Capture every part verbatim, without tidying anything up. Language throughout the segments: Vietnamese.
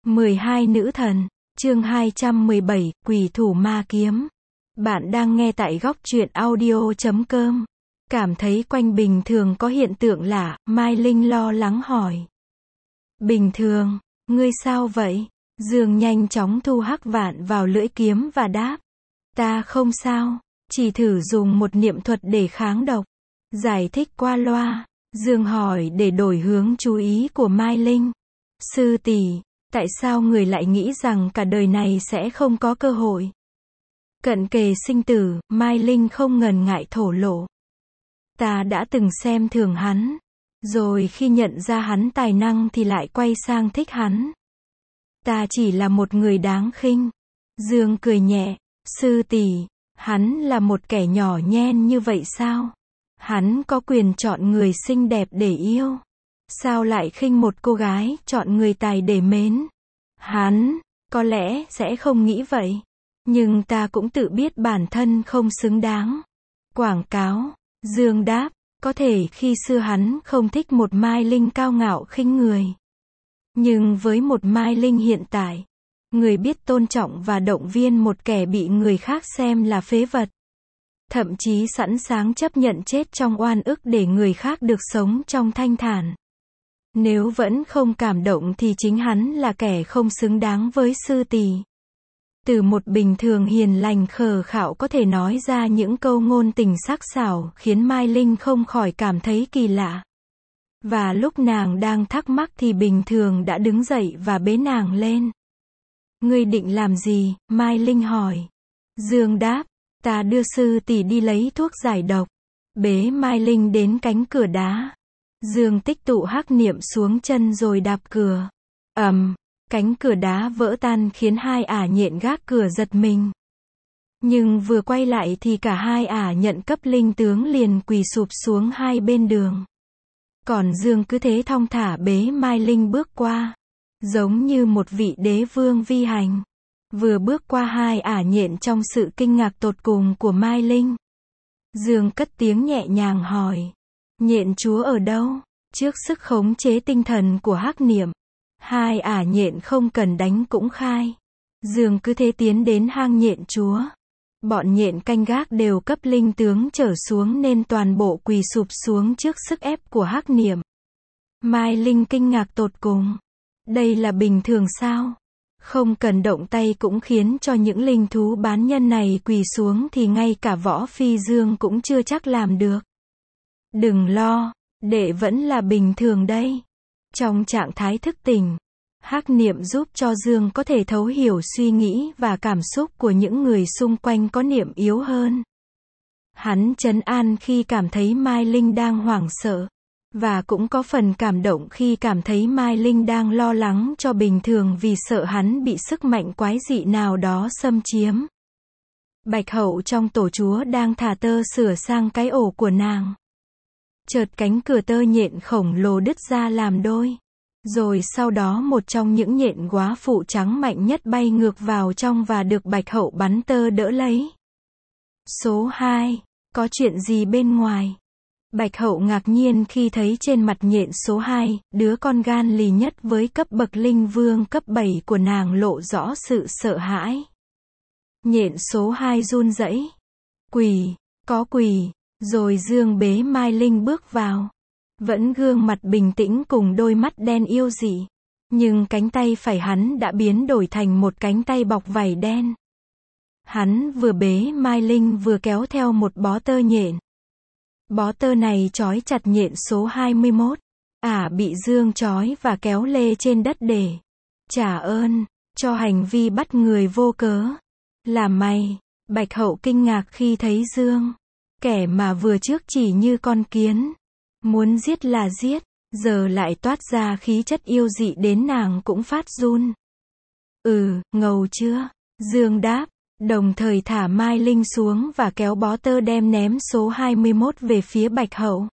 mười hai nữ thần, chương hai trăm mười bảy, quỷ thủ ma kiếm. Bạn đang nghe tại góc truyện audio chấm com. Cảm thấy quanh bình thường có hiện tượng lạ, Mai Linh lo lắng hỏi. Bình thường, ngươi sao vậy? Dương nhanh chóng thu hắc vạn vào lưỡi kiếm và đáp. Ta không sao, chỉ thử dùng một niệm thuật để kháng độc. Giải thích qua loa, Dương hỏi để đổi hướng chú ý của Mai Linh. Sư tỷ, tại sao người lại nghĩ rằng cả đời này sẽ không có cơ hội? Cận kề sinh tử, Mai Linh không ngần ngại thổ lộ. Ta đã từng xem thường hắn, rồi khi nhận ra hắn tài năng thì lại quay sang thích hắn. Ta chỉ là một người đáng khinh. Dương cười nhẹ, sư tỷ, hắn là một kẻ nhỏ nhen như vậy sao? Hắn có quyền chọn người xinh đẹp để yêu. Sao lại khinh một cô gái chọn người tài để mến? Hắn, có lẽ sẽ không nghĩ vậy. Nhưng ta cũng tự biết bản thân không xứng đáng. Quảng cáo, Dương đáp, có thể khi xưa hắn không thích một Mai Linh cao ngạo khinh người. Nhưng với một Mai Linh hiện tại, người biết tôn trọng và động viên một kẻ bị người khác xem là phế vật. Thậm chí sẵn sàng chấp nhận chết trong oan ức để người khác được sống trong thanh thản. Nếu vẫn không cảm động thì chính hắn là kẻ không xứng đáng với sư tỷ. Từ một bình thường hiền lành khờ khạo có thể nói ra những câu ngôn tình sắc sảo khiến Mai Linh không khỏi cảm thấy kỳ lạ. Và lúc nàng đang thắc mắc thì bình thường đã đứng dậy và bế nàng lên. Ngươi định làm gì? Mai Linh hỏi. Dương đáp, ta đưa sư tỷ đi lấy thuốc giải độc. Bế Mai Linh đến cánh cửa đá. Dương tích tụ hắc niệm xuống chân rồi đạp cửa. ầm, cánh cửa đá vỡ tan khiến hai ả nhện gác cửa giật mình. Nhưng vừa quay lại thì cả hai ả nhận cấp linh tướng liền quỳ sụp xuống hai bên đường. Còn Dương cứ thế thong thả bế Mai Linh bước qua, giống như một vị đế vương vi hành. Vừa bước qua hai ả nhện trong sự kinh ngạc tột cùng của Mai Linh, Dương cất tiếng nhẹ nhàng hỏi. Nhện chúa ở đâu? Trước sức khống chế tinh thần của hắc niệm, hai ả nhện không cần đánh cũng khai. Dương cứ thế tiến đến hang nhện chúa. Bọn nhện canh gác đều cấp linh tướng trở xuống nên toàn bộ quỳ sụp xuống trước sức ép của hắc niệm. Mai Linh kinh ngạc tột cùng. Đây là bình thường sao? Không cần động tay cũng khiến cho những linh thú bán nhân này quỳ xuống thì ngay cả Võ Phi Dương cũng chưa chắc làm được. Đừng lo, đệ vẫn là bình thường đây. Trong trạng thái thức tỉnh, hắc niệm giúp cho Dương có thể thấu hiểu suy nghĩ và cảm xúc của những người xung quanh có niệm yếu hơn. Hắn trấn an khi cảm thấy Mai Linh đang hoảng sợ, và cũng có phần cảm động khi cảm thấy Mai Linh đang lo lắng cho bình thường vì sợ hắn bị sức mạnh quái dị nào đó xâm chiếm. Bạch Hậu trong tổ chúa đang thả tơ sửa sang cái ổ của nàng. Chợt cánh cửa tơ nhện khổng lồ đứt ra làm đôi. Rồi sau đó một trong những nhện góa phụ trắng mạnh nhất bay ngược vào trong và được Bạch Hậu bắn tơ đỡ lấy. Số hai, có chuyện gì bên ngoài? Bạch Hậu ngạc nhiên khi thấy trên mặt nhện số hai, đứa con gan lì nhất với cấp bậc linh vương cấp bảy của nàng lộ rõ sự sợ hãi. Nhện số hai run rẩy. Quỳ, có quỳ. Rồi Dương bế Mai Linh bước vào. Vẫn gương mặt bình tĩnh cùng đôi mắt đen yêu dị. Nhưng cánh tay phải hắn đã biến đổi thành một cánh tay bọc vảy đen. Hắn vừa bế Mai Linh vừa kéo theo một bó tơ nhện. Bó tơ này trói chặt nhện số hai mươi mốt. Ả bị Dương trói và kéo lê trên đất để trả ơn cho hành vi bắt người vô cớ. Là mày? Bạch Hậu kinh ngạc khi thấy Dương. Kẻ mà vừa trước chỉ như con kiến, muốn giết là giết, giờ lại toát ra khí chất yêu dị đến nàng cũng phát run. Ừ, ngầu chưa? Dương đáp, đồng thời thả Mai Linh xuống và kéo bó tơ đem ném số hai mươi mốt về phía Bạch Hậu.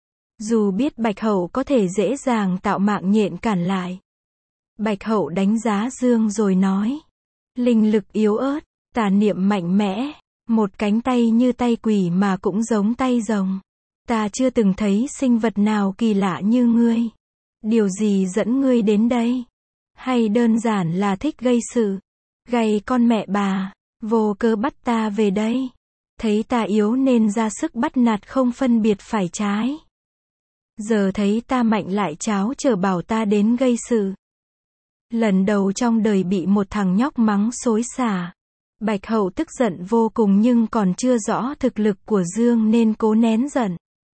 Dù biết Bạch Hậu có thể dễ dàng tạo mạng nhện cản lại, Bạch Hậu đánh giá Dương rồi nói. Linh lực yếu ớt, tà niệm mạnh mẽ. Một cánh tay như tay quỷ mà cũng giống tay rồng. Ta chưa từng thấy sinh vật nào kỳ lạ như ngươi. Điều gì dẫn ngươi đến đây? Hay đơn giản là thích gây sự? Gay con mẹ bà, vô cớ bắt ta về đây. Thấy ta yếu nên ra sức bắt nạt không phân biệt phải trái. Giờ thấy ta mạnh lại cháo chờ bảo ta đến gây sự. Lần đầu trong đời bị một thằng nhóc mắng xối xả. Bạch Hậu tức giận vô cùng nhưng còn chưa rõ thực lực của Dương nên cố nén giận.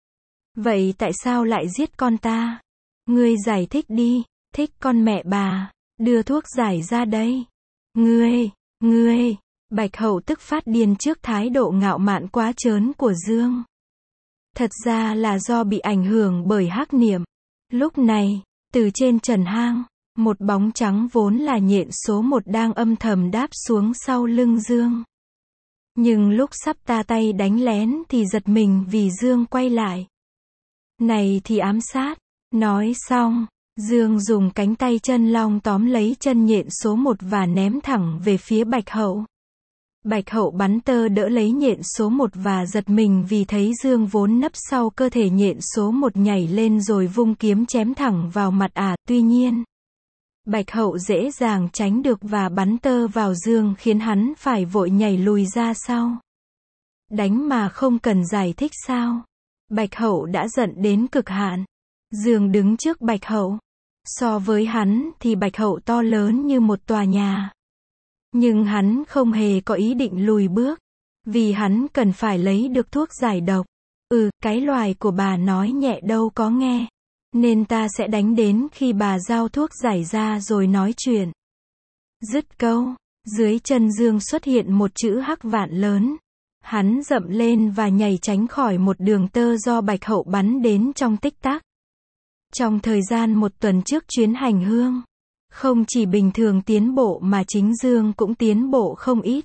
Vậy tại sao lại giết con ta? Ngươi giải thích đi. Thích con mẹ bà. Đưa thuốc giải ra đây. Ngươi, ngươi. Bạch Hậu tức phát điên trước thái độ ngạo mạn quá trớn của Dương. Thật ra là do bị ảnh hưởng bởi hắc niệm. Lúc này, từ trên trần hang, một bóng trắng vốn là nhện số một đang âm thầm đáp xuống sau lưng Dương. Nhưng lúc sắp ta tay đánh lén thì giật mình vì Dương quay lại. Này thì ám sát. Nói xong, Dương dùng cánh tay chân long tóm lấy chân nhện số một và ném thẳng về phía Bạch Hậu. Bạch Hậu bắn tơ đỡ lấy nhện số một và giật mình vì thấy Dương vốn nấp sau cơ thể nhện số một nhảy lên rồi vung kiếm chém thẳng vào mặt ả. Tuy nhiên, Bạch Hậu dễ dàng tránh được và bắn tơ vào Dương khiến hắn phải vội nhảy lùi ra sau. Đánh mà không cần giải thích sao? Bạch Hậu đã giận đến cực hạn. Dương đứng trước Bạch Hậu. So với hắn thì Bạch Hậu to lớn như một tòa nhà. Nhưng hắn không hề có ý định lùi bước. Vì hắn cần phải lấy được thuốc giải độc. Ừ, cái loài của bà nói nhẹ đâu có nghe. Nên ta sẽ đánh đến khi bà giao thuốc giải ra rồi nói chuyện. Dứt câu, dưới chân Dương xuất hiện một chữ hắc vạn lớn. Hắn dậm lên và nhảy tránh khỏi một đường tơ do Bạch Hậu bắn đến trong tích tắc. Trong thời gian một tuần trước chuyến hành hương, không chỉ bình thường tiến bộ mà chính Dương cũng tiến bộ không ít.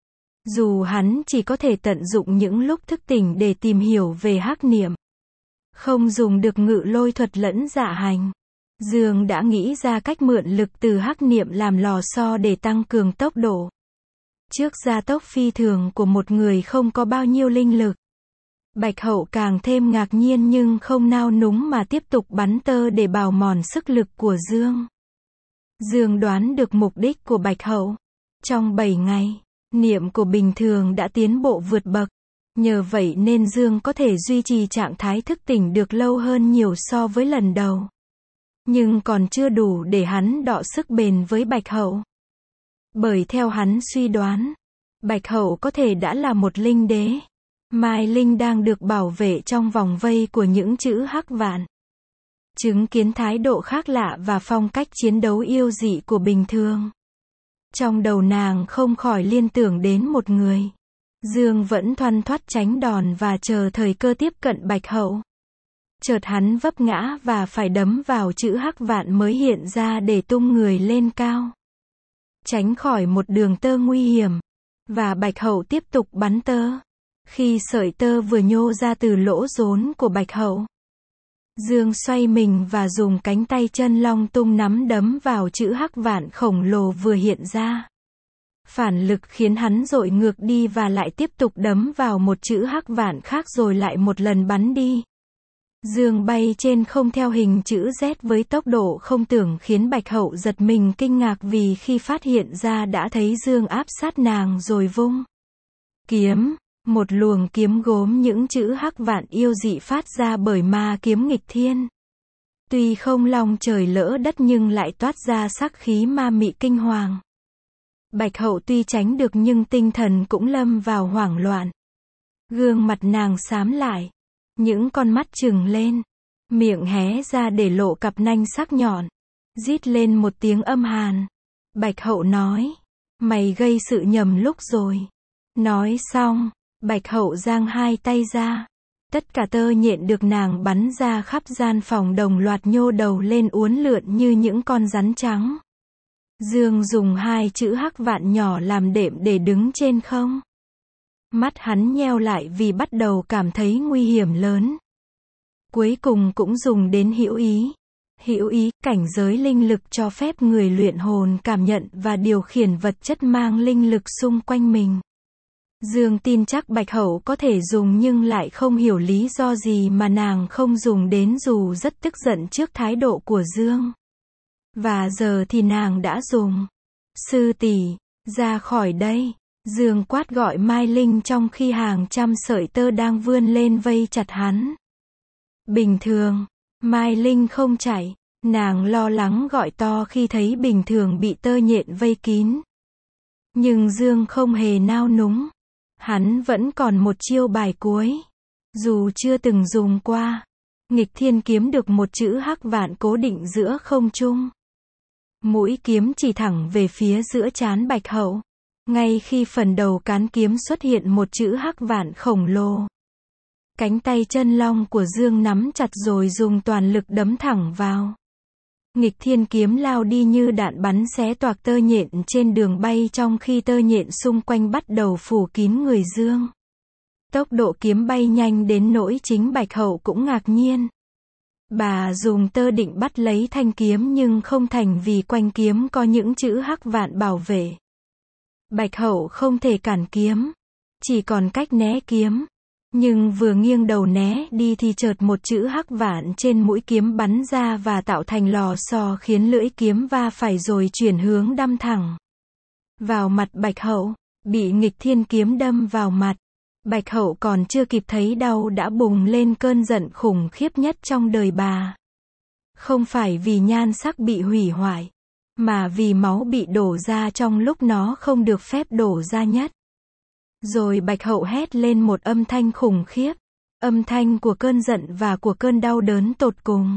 Dù hắn chỉ có thể tận dụng những lúc thức tỉnh để tìm hiểu về hắc niệm, không dùng được ngự lôi thuật lẫn dạ hành, Dương đã nghĩ ra cách mượn lực từ hắc niệm làm lò xo để tăng cường tốc độ. Trước gia tốc phi thường của một người không có bao nhiêu linh lực, Bạch Hậu càng thêm ngạc nhiên nhưng không nao núng mà tiếp tục bắn tơ để bào mòn sức lực của Dương. Dương đoán được mục đích của Bạch Hậu. Trong bảy ngày, niệm của bình thường đã tiến bộ vượt bậc. Nhờ vậy nên Dương có thể duy trì trạng thái thức tỉnh được lâu hơn nhiều so với lần đầu. Nhưng còn chưa đủ để hắn đọ sức bền với Bạch Hậu. Bởi theo hắn suy đoán, Bạch Hậu có thể đã là một linh đế. Mai Linh đang được bảo vệ trong vòng vây của những chữ hắc vạn. Chứng kiến thái độ khác lạ và phong cách chiến đấu yêu dị của bình thường. Trong đầu nàng không khỏi liên tưởng đến một người. Dương vẫn thoăn thoắt tránh đòn và chờ thời cơ tiếp cận Bạch Hậu. Chợt hắn vấp ngã và phải đấm vào chữ hắc vạn mới hiện ra để tung người lên cao. Tránh khỏi một đường tơ nguy hiểm. Và Bạch Hậu tiếp tục bắn tơ. Khi sợi tơ vừa nhô ra từ lỗ rốn của Bạch Hậu, Dương xoay mình và dùng cánh tay chân long tung nắm đấm vào chữ hắc vạn khổng lồ vừa hiện ra. Phản lực khiến hắn dội ngược đi và lại tiếp tục đấm vào một chữ hắc vạn khác rồi lại một lần bắn đi. Dương bay trên không theo hình chữ Z với tốc độ không tưởng khiến Bạch Hậu giật mình kinh ngạc vì khi phát hiện ra đã thấy Dương áp sát nàng rồi vung kiếm. Một luồng kiếm gốm những chữ hắc vạn yêu dị phát ra bởi ma kiếm nghịch thiên. Tuy không long trời lỡ đất nhưng lại toát ra sắc khí ma mị kinh hoàng. Bạch Hậu tuy tránh được nhưng tinh thần cũng lâm vào hoảng loạn. Gương mặt nàng xám lại. Những con mắt trừng lên. Miệng hé ra để lộ cặp nanh sắc nhọn. Rít lên một tiếng âm hàn. Bạch Hậu nói. Mày gây sự nhầm lúc rồi. Nói xong. Bạch Hậu giang hai tay ra. Tất cả tơ nhện được nàng bắn ra khắp gian phòng đồng loạt nhô đầu lên uốn lượn như những con rắn trắng. Dương dùng hai chữ hắc vạn nhỏ làm đệm để đứng trên không. Mắt hắn nheo lại vì bắt đầu cảm thấy nguy hiểm lớn. Cuối cùng cũng dùng đến hữu ý. Hữu ý, cảnh giới linh lực cho phép người luyện hồn cảm nhận và điều khiển vật chất mang linh lực xung quanh mình. Dương tin chắc Bạch Hậu có thể dùng nhưng lại không hiểu lý do gì mà nàng không dùng đến dù rất tức giận trước thái độ của Dương. Và giờ thì nàng đã dùng. Sư tỷ, ra khỏi đây. Dương quát gọi Mai Linh trong khi hàng trăm sợi tơ đang vươn lên vây chặt hắn. Bình thường, Mai Linh không chạy. Nàng lo lắng gọi to khi thấy Bình Thường bị tơ nhện vây kín. Nhưng Dương không hề nao núng. Hắn vẫn còn một chiêu bài cuối. Dù chưa từng dùng qua. Nghịch Thiên Kiếm được một chữ hắc vạn cố định giữa không trung. Mũi kiếm chỉ thẳng về phía giữa trán Bạch Hậu. Ngay khi phần đầu cán kiếm xuất hiện một chữ hắc vạn khổng lồ. Cánh tay chân long của Dương nắm chặt rồi dùng toàn lực đấm thẳng vào. Nghịch Thiên Kiếm lao đi như đạn bắn xé toạc tơ nhện trên đường bay trong khi tơ nhện xung quanh bắt đầu phủ kín người Dương. Tốc độ kiếm bay nhanh đến nỗi chính Bạch Hậu cũng ngạc nhiên. Bà dùng tơ định bắt lấy thanh kiếm nhưng không thành vì quanh kiếm có những chữ hắc vạn bảo vệ. Bạch Hậu không thể cản kiếm, chỉ còn cách né kiếm. Nhưng vừa nghiêng đầu né đi thì chợt một chữ hắc vạn trên mũi kiếm bắn ra và tạo thành lò xo khiến lưỡi kiếm va phải rồi chuyển hướng đâm thẳng vào mặt Bạch Hậu. Bị Nghịch Thiên Kiếm đâm vào mặt, Bạch Hậu còn chưa kịp thấy đau đã bùng lên cơn giận khủng khiếp nhất trong đời bà. Không phải vì nhan sắc bị hủy hoại, mà vì máu bị đổ ra trong lúc nó không được phép đổ ra nhất. Rồi Bạch Hậu hét lên một âm thanh khủng khiếp, âm thanh của cơn giận và của cơn đau đớn tột cùng.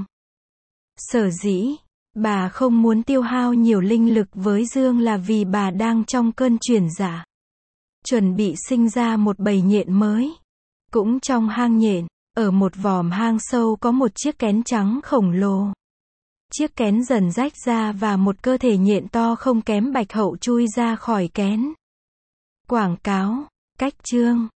Sở dĩ bà không muốn tiêu hao nhiều linh lực với Dương là vì bà đang trong cơn chuyển giả, chuẩn bị sinh ra một bầy nhện mới. Cũng trong hang nhện, ở một vòm hang sâu có một chiếc kén trắng khổng lồ. Chiếc kén dần rách ra và một cơ thể nhện to không kém Bạch Hậu chui ra khỏi kén. Quảng cáo, cách chương